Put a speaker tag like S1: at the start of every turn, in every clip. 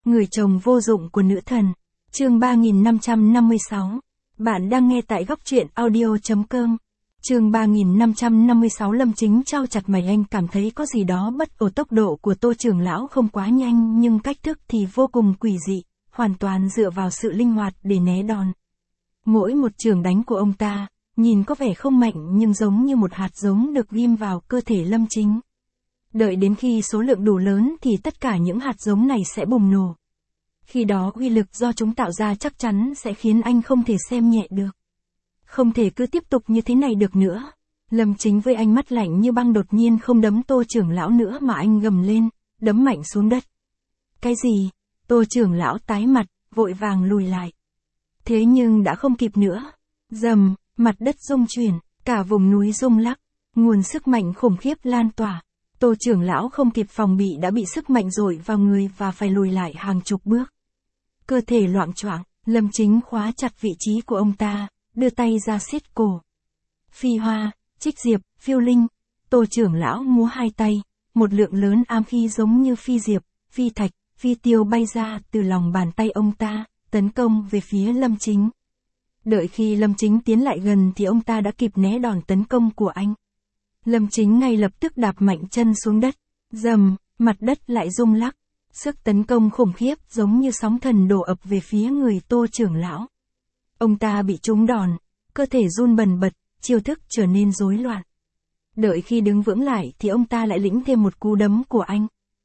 S1: Người chồng vô dụng của nữ thần. Chương 3556. Bạn đang nghe tại góc truyện audio.com. Chương 3556. Lâm Chính trao chặt mày, anh cảm thấy có gì đó bất ổn. Tốc độ của Tô trưởng lão không quá nhanh nhưng cách thức thì vô cùng quỷ dị, hoàn toàn dựa vào sự linh hoạt để né đòn. Mỗi một chưởng đánh của ông ta, nhìn có vẻ không mạnh nhưng giống như một hạt giống được ghim vào cơ thể Lâm Chính. Đợi đến khi số lượng đủ lớn thì tất cả những hạt giống này sẽ bùng nổ. Khi đó uy lực do chúng tạo ra chắc chắn sẽ khiến anh không thể xem nhẹ được. Không thể cứ tiếp tục như thế này được nữa. Lâm Chính với ánh mắt lạnh như băng đột nhiên không đấm Tô trưởng lão nữa mà anh gầm lên, đấm mạnh xuống đất. Cái gì? Tô trưởng lão tái mặt, vội vàng lùi lại. Thế nhưng đã không kịp nữa. Rầm, mặt đất rung chuyển, cả vùng núi rung lắc, nguồn sức mạnh khủng khiếp lan tỏa. Tô trưởng lão không kịp phòng bị đã bị sức mạnh dội vào người và phải lùi lại hàng chục bước. Cơ thể loạng choạng, Lâm Chính khóa chặt vị trí của ông ta, đưa tay ra siết cổ. Phi hoa, trích diệp, phiêu linh. Tô trưởng lão múa hai tay, một lượng lớn ám khí giống như phi diệp, phi thạch, phi tiêu bay ra từ lòng bàn tay ông ta, tấn công về phía Lâm Chính. Đợi khi Lâm Chính tiến lại gần thì ông ta đã kịp né đòn tấn công của anh. Lâm Chính ngay lập tức đạp mạnh chân xuống đất. Rầm, mặt đất lại rung lắc. Sức tấn công khủng khiếp giống như sóng thần đổ ập về phía người Tô trưởng lão. Ông ta bị trúng đòn, cơ thể run bần bật, chiêu thức trở nên rối loạn. Đợi khi đứng vững lại thì ông ta lại lĩnh thêm một cú đấm của anh.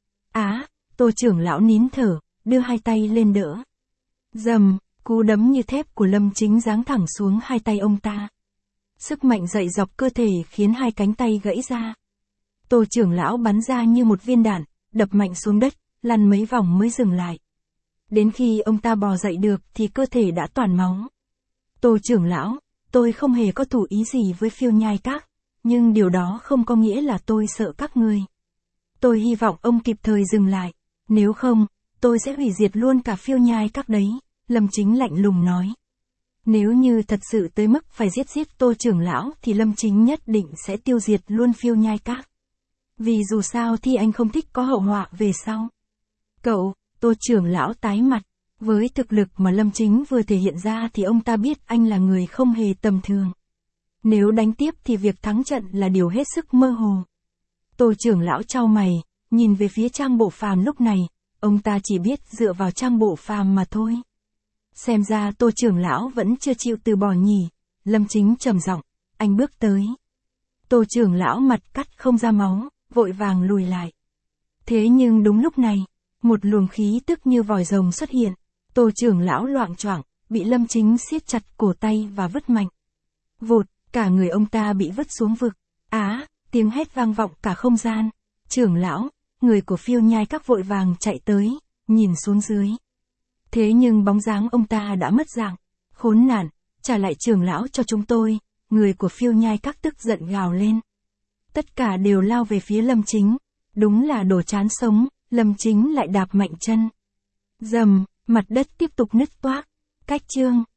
S1: Tô trưởng lão nín thở, đưa hai tay lên đỡ. Rầm, cú đấm như thép của Lâm Chính giáng thẳng xuống hai tay ông ta. Sức mạnh dậy dọc cơ thể khiến hai cánh tay gãy ra. Tô trưởng lão bắn ra như một viên đạn, đập mạnh xuống đất, lăn mấy vòng mới dừng lại. Đến khi ông ta bò dậy được thì cơ thể đã toàn máu. Tô trưởng lão, tôi không hề có thủ ý gì với Phiêu Nhai Các, nhưng điều đó không có nghĩa là tôi sợ các ngươi. Tôi hy vọng ông kịp thời dừng lại, nếu không, tôi sẽ hủy diệt luôn cả Phiêu Nhai Các đấy, Lâm Chính lạnh lùng nói. Nếu như thật sự tới mức phải giết Tô trưởng lão thì Lâm Chính nhất định sẽ tiêu diệt luôn Phiêu Nhai Các. Vì dù sao thì anh không thích có hậu họa về sau. Cậu, Tô trưởng lão tái mặt. Với thực lực mà Lâm Chính vừa thể hiện ra thì ông ta biết anh là người không hề tầm thường. Nếu đánh tiếp thì việc thắng trận là điều hết sức mơ hồ. Tô trưởng lão chau mày, nhìn về phía Trang Bộ Phàm lúc này, ông ta chỉ biết dựa vào Trang Bộ Phàm mà thôi. Xem ra Tô trưởng lão vẫn chưa chịu từ bỏ nhỉ. Lâm Chính trầm giọng, anh bước tới. Tô trưởng lão mặt cắt không ra máu, vội vàng lùi lại. Thế nhưng đúng lúc này, một luồng khí tức như vòi rồng xuất hiện. Tô trưởng lão loạng choạng, bị Lâm Chính siết chặt cổ tay và vứt mạnh. Vụt, cả người ông ta bị vứt xuống vực. Tiếng hét vang vọng cả không gian. Trưởng lão, người của Phiêu Nhai Các vội vàng chạy tới, nhìn xuống dưới. Thế nhưng bóng dáng ông ta đã mất dạng. Khốn nạn, trả lại trưởng lão cho chúng tôi, người của Phiêu Nhai Các tức giận gào lên. Tất cả đều lao về phía Lâm Chính. Đúng là đồ chán sống, Lâm Chính lại đạp mạnh chân. Rầm, mặt đất tiếp tục nứt toác. Cách chương.